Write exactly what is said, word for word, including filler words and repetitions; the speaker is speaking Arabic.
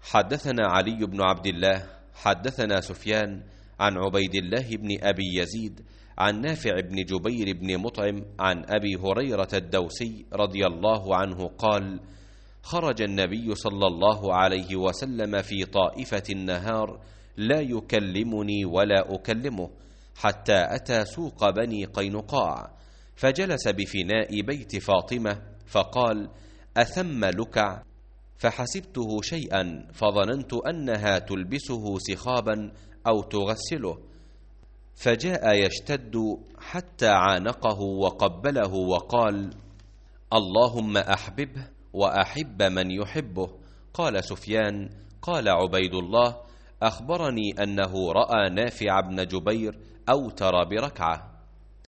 حدثنا علي بن عبد الله حدثنا سفيان عن عبيد الله بن أبي يزيد عن نافع بن جبير بن مطعم عن أبي هريرة الدوسي رضي الله عنه قال: خرج النبي صلى الله عليه وسلم في طائفة النهار لا يكلمني ولا أكلمه، حتى أتى سوق بني قينقاع، فجلس بفناء بيت فاطمة فقال: أثم لكع؟ فحسبته شيئا فظننت أنها تلبسه سخابا أو تغسله، فجاء يشتد حتى عانقه وقبله وقال: اللهم أحببه وأحب من يحبه. قال سفيان: قال عبيد الله: أخبرني أنه رأى نافع بن جبير أوتر بركعة.